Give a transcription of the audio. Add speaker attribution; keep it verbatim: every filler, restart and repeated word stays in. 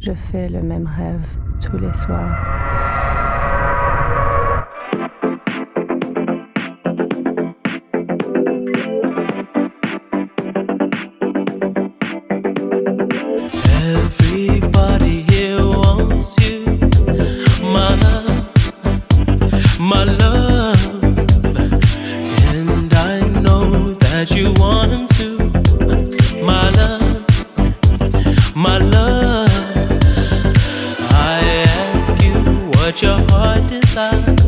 Speaker 1: je fais le même rêve tous les soirs.
Speaker 2: Everybody here wants you, my love, my love. And I know that you want him to, my love, my love. I ask you what your heart desires.